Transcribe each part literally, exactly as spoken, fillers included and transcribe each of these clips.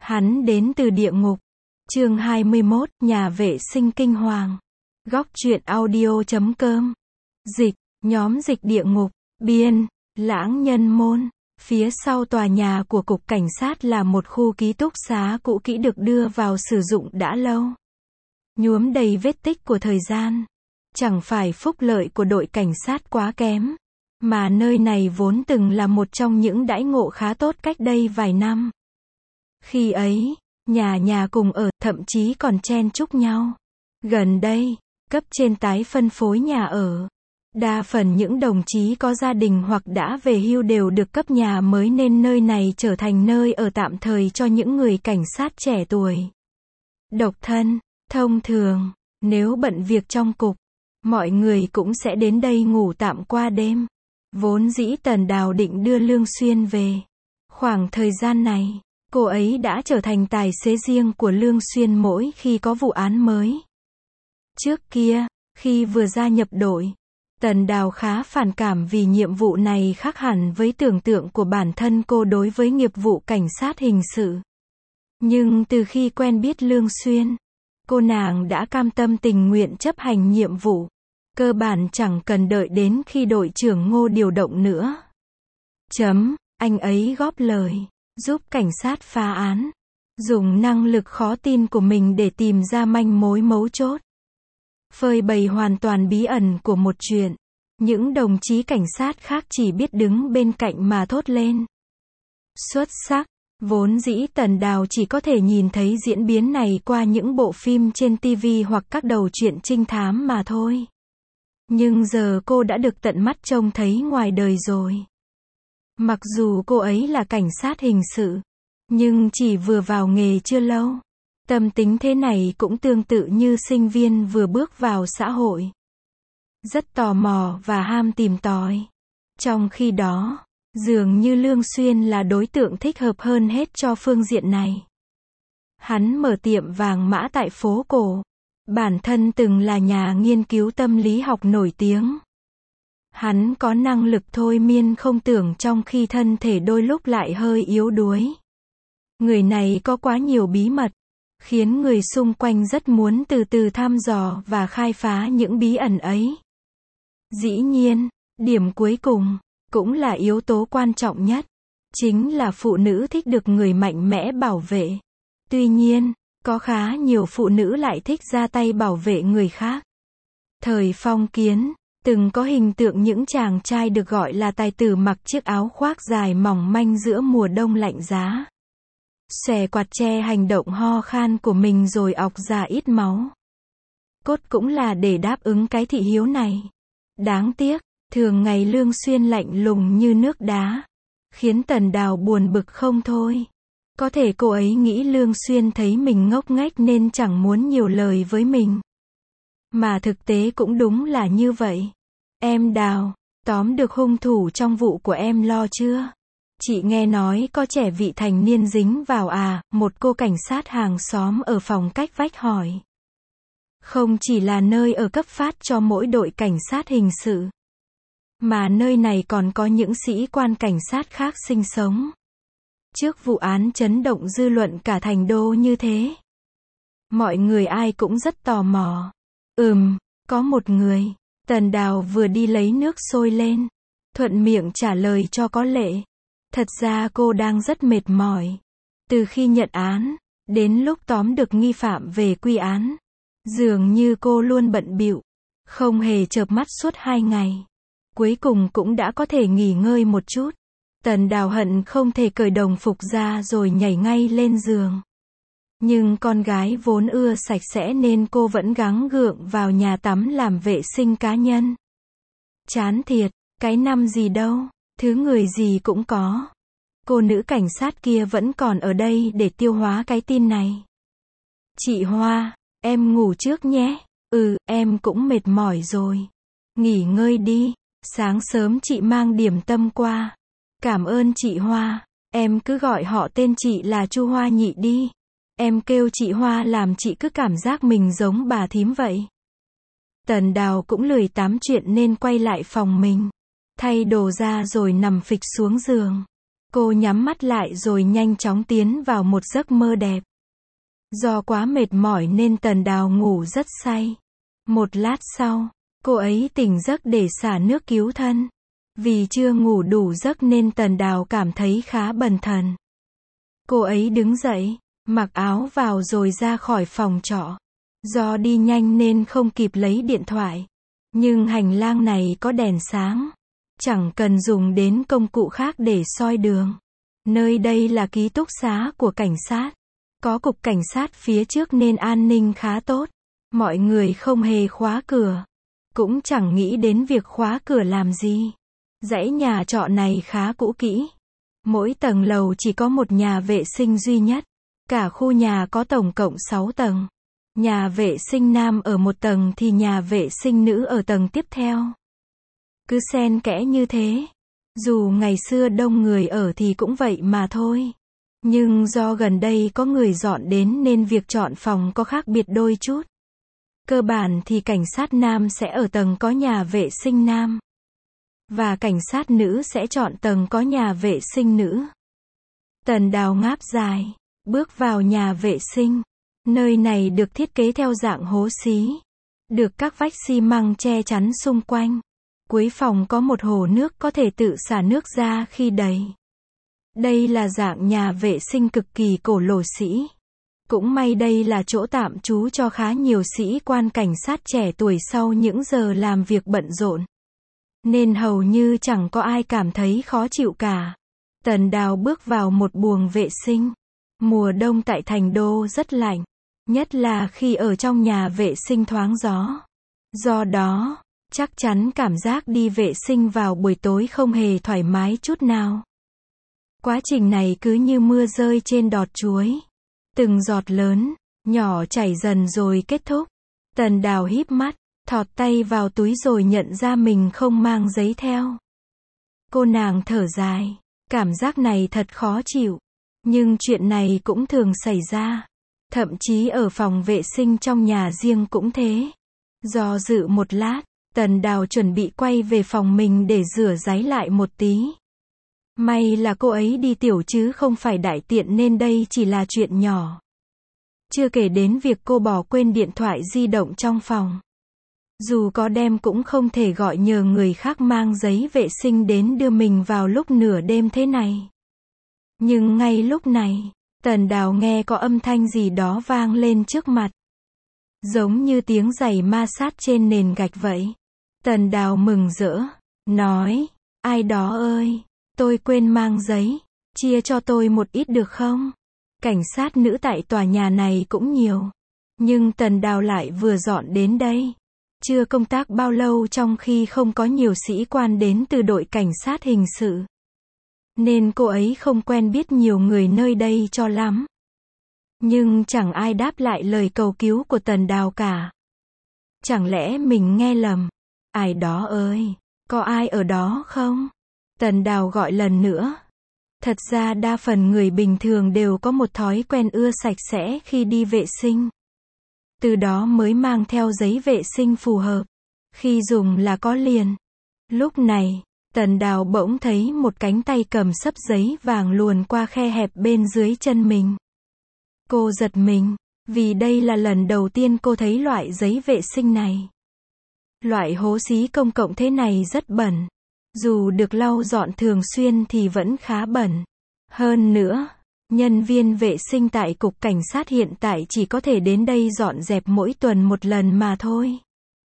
Hắn đến từ địa ngục. Chương hai mươi mốt, nhà vệ sinh kinh hoàng. Góc truyện audio chấm com. Dịch, nhóm dịch địa ngục, biên, Lãng Nhân Môn. Phía sau tòa nhà của cục cảnh sát là một khu ký túc xá cũ kỹ được đưa vào sử dụng đã lâu. Nhuốm đầy vết tích của thời gian. Chẳng phải phúc lợi của đội cảnh sát quá kém, mà nơi này vốn từng là một trong những đãi ngộ khá tốt cách đây vài năm. Khi ấy, nhà nhà cùng ở, thậm chí còn chen chúc nhau. Gần đây, cấp trên tái phân phối nhà ở. Đa phần những đồng chí có gia đình hoặc đã về hưu đều được cấp nhà mới nên nơi này trở thành nơi ở tạm thời cho những người cảnh sát trẻ tuổi. Độc thân, thông thường, nếu bận việc trong cục, mọi người cũng sẽ đến đây ngủ tạm qua đêm. Vốn dĩ Tần Đào định đưa Lương Xuyên về. Khoảng thời gian này, cô ấy đã trở thành tài xế riêng của Lương Xuyên mỗi khi có vụ án mới. Trước kia, khi vừa gia nhập đội, Tần Đào khá phản cảm vì nhiệm vụ này khác hẳn với tưởng tượng của bản thân cô đối với nghiệp vụ cảnh sát hình sự. Nhưng từ khi quen biết Lương Xuyên, cô nàng đã cam tâm tình nguyện chấp hành nhiệm vụ. Cơ bản chẳng cần đợi đến khi đội trưởng Ngô điều động nữa. Chấm, anh ấy góp lời, giúp cảnh sát phá án, dùng năng lực khó tin của mình để tìm ra manh mối mấu chốt. Phơi bày hoàn toàn bí ẩn của một chuyện. Những đồng chí cảnh sát khác chỉ biết đứng bên cạnh mà thốt lên. Xuất sắc. Vốn dĩ Tần Đào chỉ có thể nhìn thấy diễn biến này qua những bộ phim trên ti vi hoặc các đầu truyện trinh thám mà thôi. Nhưng giờ cô đã được tận mắt trông thấy ngoài đời rồi. Mặc dù cô ấy là cảnh sát hình sự, nhưng chỉ vừa vào nghề chưa lâu. Tâm tính thế này cũng tương tự như sinh viên vừa bước vào xã hội. Rất tò mò và ham tìm tòi. Trong khi đó, dường như Lương Xuyên là đối tượng thích hợp hơn hết cho phương diện này. Hắn mở tiệm vàng mã tại phố cổ. Bản thân từng là nhà nghiên cứu tâm lý học nổi tiếng. Hắn có năng lực thôi miên không tưởng trong khi thân thể đôi lúc lại hơi yếu đuối. Người này có quá nhiều bí mật, khiến người xung quanh rất muốn từ từ thăm dò và khai phá những bí ẩn ấy. Dĩ nhiên, điểm cuối cùng, cũng là yếu tố quan trọng nhất, chính là phụ nữ thích được người mạnh mẽ bảo vệ. Tuy nhiên, có khá nhiều phụ nữ lại thích ra tay bảo vệ người khác. Thời phong kiến, từng có hình tượng những chàng trai được gọi là tài tử mặc chiếc áo khoác dài mỏng manh giữa mùa đông lạnh giá. Xòe quạt che hành động ho khan của mình rồi ọc ra ít máu. Cốt cũng là để đáp ứng cái thị hiếu này. Đáng tiếc, thường ngày Lương Xuyên lạnh lùng như nước đá, khiến Tần Đào buồn bực không thôi. Có thể cô ấy nghĩ Lương Xuyên thấy mình ngốc nghếch nên chẳng muốn nhiều lời với mình. Mà thực tế cũng đúng là như vậy. Em Đào, tóm được hung thủ trong vụ của em lo chưa? Chị nghe nói có trẻ vị thành niên dính vào à, một cô cảnh sát hàng xóm ở phòng cách vách hỏi. Không chỉ là nơi ở cấp phát cho mỗi đội cảnh sát hình sự, mà nơi này còn có những sĩ quan cảnh sát khác sinh sống. Trước vụ án chấn động dư luận cả thành đô như thế, mọi người ai cũng rất tò mò. Ừm, có một người. Tần Đào vừa đi lấy nước sôi lên, thuận miệng trả lời cho có lệ. Thật ra cô đang rất mệt mỏi. Từ khi nhận án, đến lúc tóm được nghi phạm về quy án, dường như cô luôn bận bịu, không hề chợp mắt suốt hai ngày. Cuối cùng cũng đã có thể nghỉ ngơi một chút. Tần Đào hận không thể cởi đồng phục ra rồi nhảy ngay lên giường. Nhưng con gái vốn ưa sạch sẽ nên cô vẫn gắng gượng vào nhà tắm làm vệ sinh cá nhân. Chán thiệt, cái năm gì đâu, thứ người gì cũng có. Cô nữ cảnh sát kia vẫn còn ở đây để tiêu hóa cái tin này. Chị Hoa, em ngủ trước nhé. Ừ, em cũng mệt mỏi rồi. Nghỉ ngơi đi, sáng sớm chị mang điểm tâm qua. Cảm ơn chị Hoa, em cứ gọi họ tên chị là Chu Hoa Nhị đi. Em kêu chị Hoa làm chị cứ cảm giác mình giống bà thím vậy. Tần Đào cũng lười tám chuyện nên quay lại phòng mình. Thay đồ ra rồi nằm phịch xuống giường. Cô nhắm mắt lại rồi nhanh chóng tiến vào một giấc mơ đẹp. Do quá mệt mỏi nên Tần Đào ngủ rất say. Một lát sau, cô ấy tỉnh giấc để xả nước cứu thân. Vì chưa ngủ đủ giấc nên Tần Đào cảm thấy khá bần thần. Cô ấy đứng dậy, mặc áo vào rồi ra khỏi phòng trọ. Do đi nhanh nên không kịp lấy điện thoại. Nhưng hành lang này có đèn sáng. Chẳng cần dùng đến công cụ khác để soi đường. Nơi đây là ký túc xá của cảnh sát. Có cục cảnh sát phía trước nên an ninh khá tốt. Mọi người không hề khóa cửa. Cũng chẳng nghĩ đến việc khóa cửa làm gì. Dãy nhà trọ này khá cũ kỹ. Mỗi tầng lầu chỉ có một nhà vệ sinh duy nhất. Cả khu nhà có tổng cộng sáu tầng. Nhà vệ sinh nam ở một tầng thì nhà vệ sinh nữ ở tầng tiếp theo. Cứ xen kẽ như thế. Dù ngày xưa đông người ở thì cũng vậy mà thôi. Nhưng do gần đây có người dọn đến nên việc chọn phòng có khác biệt đôi chút. Cơ bản thì cảnh sát nam sẽ ở tầng có nhà vệ sinh nam. Và cảnh sát nữ sẽ chọn tầng có nhà vệ sinh nữ. Tần Đào ngáp dài, bước vào nhà vệ sinh. Nơi này được thiết kế theo dạng hố xí. Được các vách xi măng che chắn xung quanh. Cuối phòng có một hồ nước có thể tự xả nước ra khi đầy. Đây là dạng nhà vệ sinh cực kỳ cổ lỗ sĩ. Cũng may đây là chỗ tạm trú cho khá nhiều sĩ quan cảnh sát trẻ tuổi sau những giờ làm việc bận rộn. Nên hầu như chẳng có ai cảm thấy khó chịu cả. Tần Đào bước vào một buồng vệ sinh. Mùa đông tại thành đô rất lạnh. Nhất là khi ở trong nhà vệ sinh thoáng gió. Do đó, chắc chắn cảm giác đi vệ sinh vào buổi tối không hề thoải mái chút nào. Quá trình này cứ như mưa rơi trên đọt chuối. Từng giọt lớn, nhỏ chảy dần rồi kết thúc. Tần Đào híp mắt, thọt tay vào túi rồi nhận ra mình không mang giấy theo. Cô nàng thở dài, cảm giác này thật khó chịu. Nhưng chuyện này cũng thường xảy ra. Thậm chí ở phòng vệ sinh trong nhà riêng cũng thế. Do dự một lát, Tần Đào chuẩn bị quay về phòng mình để rửa ráy lại một tí. May là cô ấy đi tiểu chứ không phải đại tiện nên đây chỉ là chuyện nhỏ. Chưa kể đến việc cô bỏ quên điện thoại di động trong phòng. Dù có đem cũng không thể gọi nhờ người khác mang giấy vệ sinh đến đưa mình vào lúc nửa đêm thế này. Nhưng ngay lúc này, Tần Đào nghe có âm thanh gì đó vang lên trước mặt. Giống như tiếng giày ma sát trên nền gạch vậy. Tần Đào mừng rỡ, nói, ai đó ơi, tôi quên mang giấy, chia cho tôi một ít được không? Cảnh sát nữ tại tòa nhà này cũng nhiều. Nhưng Tần Đào lại vừa dọn đến đây. Chưa công tác bao lâu trong khi không có nhiều sĩ quan đến từ đội cảnh sát hình sự. Nên cô ấy không quen biết nhiều người nơi đây cho lắm. Nhưng chẳng ai đáp lại lời cầu cứu của Tần Đào cả. Chẳng lẽ mình nghe lầm? Ai đó ơi, có ai ở đó không? Tần Đào gọi lần nữa. Thật ra đa phần người bình thường đều có một thói quen ưa sạch sẽ khi đi vệ sinh. Từ đó mới mang theo giấy vệ sinh phù hợp. Khi dùng là có liền. Lúc này, Tần Đào bỗng thấy một cánh tay cầm xấp giấy vàng luồn qua khe hẹp bên dưới chân mình. Cô giật mình, vì đây là lần đầu tiên cô thấy loại giấy vệ sinh này. Loại hố xí công cộng thế này rất bẩn. Dù được lau dọn thường xuyên thì vẫn khá bẩn. Hơn nữa, nhân viên vệ sinh tại cục cảnh sát hiện tại chỉ có thể đến đây dọn dẹp mỗi tuần một lần mà thôi.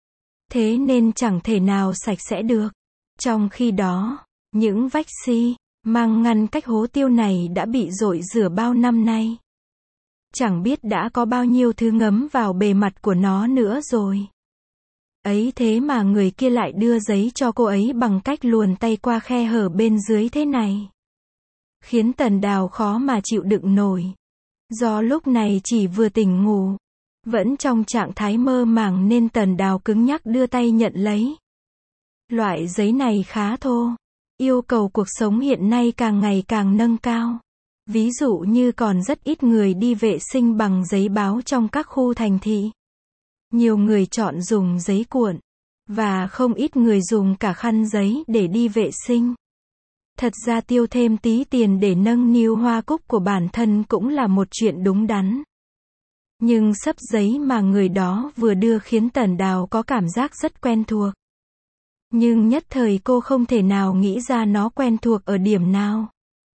Thế nên chẳng thể nào sạch sẽ được. Trong khi đó, những vách xi măng ngăn cách hố tiêu này đã bị dội rửa bao năm nay. Chẳng biết đã có bao nhiêu thứ ngấm vào bề mặt của nó nữa rồi. Ấy thế mà người kia lại đưa giấy cho cô ấy bằng cách luồn tay qua khe hở bên dưới thế này. Khiến Tần Đào khó mà chịu đựng nổi. Do lúc này chỉ vừa tỉnh ngủ, vẫn trong trạng thái mơ màng nên Tần Đào cứng nhắc đưa tay nhận lấy. Loại giấy này khá thô. Yêu cầu cuộc sống hiện nay càng ngày càng nâng cao. Ví dụ như còn rất ít người đi vệ sinh bằng giấy báo trong các khu thành thị. Nhiều người chọn dùng giấy cuộn. Và không ít người dùng cả khăn giấy để đi vệ sinh. Thật ra tiêu thêm tí tiền để nâng niu hoa cúc của bản thân cũng là một chuyện đúng đắn. Nhưng xấp giấy mà người đó vừa đưa khiến Tần Đào có cảm giác rất quen thuộc. Nhưng nhất thời cô không thể nào nghĩ ra nó quen thuộc ở điểm nào.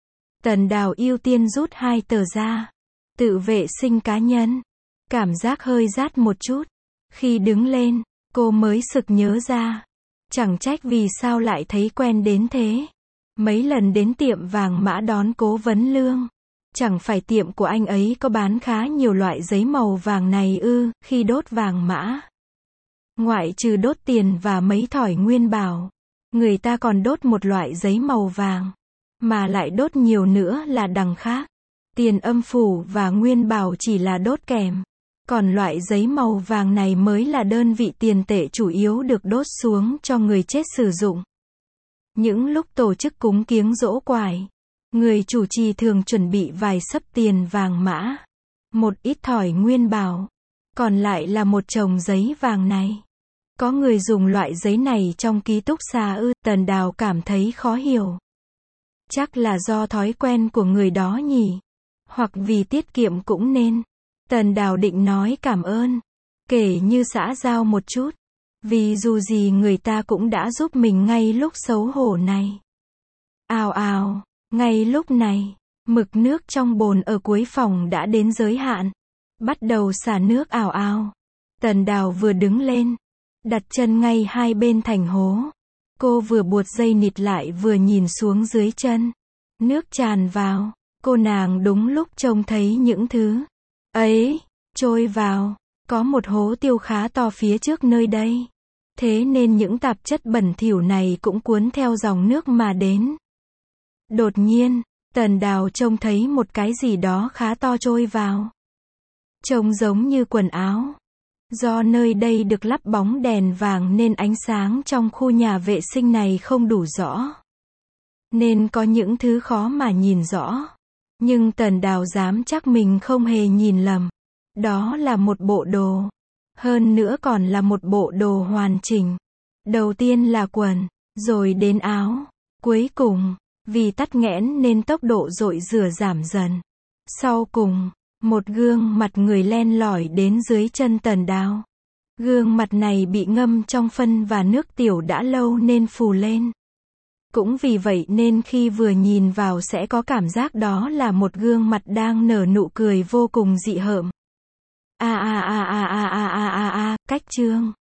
Tần Đào ưu tiên rút hai tờ ra. Tự vệ sinh cá nhân. Cảm giác hơi rát một chút. Khi đứng lên, cô mới sực nhớ ra. Chẳng trách vì sao lại thấy quen đến thế. Mấy lần đến tiệm vàng mã đón Cố Vấn Lương. Chẳng phải tiệm của anh ấy có bán khá nhiều loại giấy màu vàng này ư, khi đốt vàng mã. Ngoại trừ đốt tiền và mấy thỏi nguyên bảo, người ta còn đốt một loại giấy màu vàng. Mà lại đốt nhiều nữa là đằng khác. Tiền âm phủ và nguyên bảo chỉ là đốt kèm. Còn loại giấy màu vàng này mới là đơn vị tiền tệ chủ yếu được đốt xuống cho người chết sử dụng. Những lúc tổ chức cúng kiếng giỗ quải, người chủ trì thường chuẩn bị vài xấp tiền vàng mã, một ít thỏi nguyên bảo, còn lại là một chồng giấy vàng này. Có người dùng loại giấy này trong ký túc xá ư? Tần Đào cảm thấy khó hiểu. Chắc là do thói quen của người đó nhỉ? Hoặc vì tiết kiệm cũng nên. Tần Đào định nói cảm ơn, kể như xã giao một chút. Vì dù gì người ta cũng đã giúp mình ngay lúc xấu hổ này. Ào ào, ngay lúc này, mực nước trong bồn ở cuối phòng đã đến giới hạn. Bắt đầu xả nước ào ào. Tần Đào vừa đứng lên, đặt chân ngay hai bên thành hố. Cô vừa buộc dây nịt lại vừa nhìn xuống dưới chân. Nước tràn vào, cô nàng đúng lúc trông thấy những thứ ấy trôi vào. Có một hố tiêu khá to phía trước nơi đây. Thế nên những tạp chất bẩn thỉu này cũng cuốn theo dòng nước mà đến. Đột nhiên, Tần Đào trông thấy một cái gì đó khá to trôi vào. Trông giống như quần áo. Do nơi đây được lắp bóng đèn vàng nên ánh sáng trong khu nhà vệ sinh này không đủ rõ. Nên có những thứ khó mà nhìn rõ. Nhưng Tần Đào dám chắc mình không hề nhìn lầm. Đó là một bộ đồ. Hơn nữa còn là một bộ đồ hoàn chỉnh. Đầu tiên là quần, rồi đến áo. Cuối cùng, vì tắc nghẽn nên tốc độ dội rửa giảm dần. Sau cùng, một gương mặt người len lỏi đến dưới chân Tần Đào. Gương mặt này bị ngâm trong phân và nước tiểu đã lâu nên phù lên. Cũng vì vậy nên khi vừa nhìn vào sẽ có cảm giác đó là một gương mặt đang nở nụ cười vô cùng dị hợm. A a a a a a a a a, cách chương.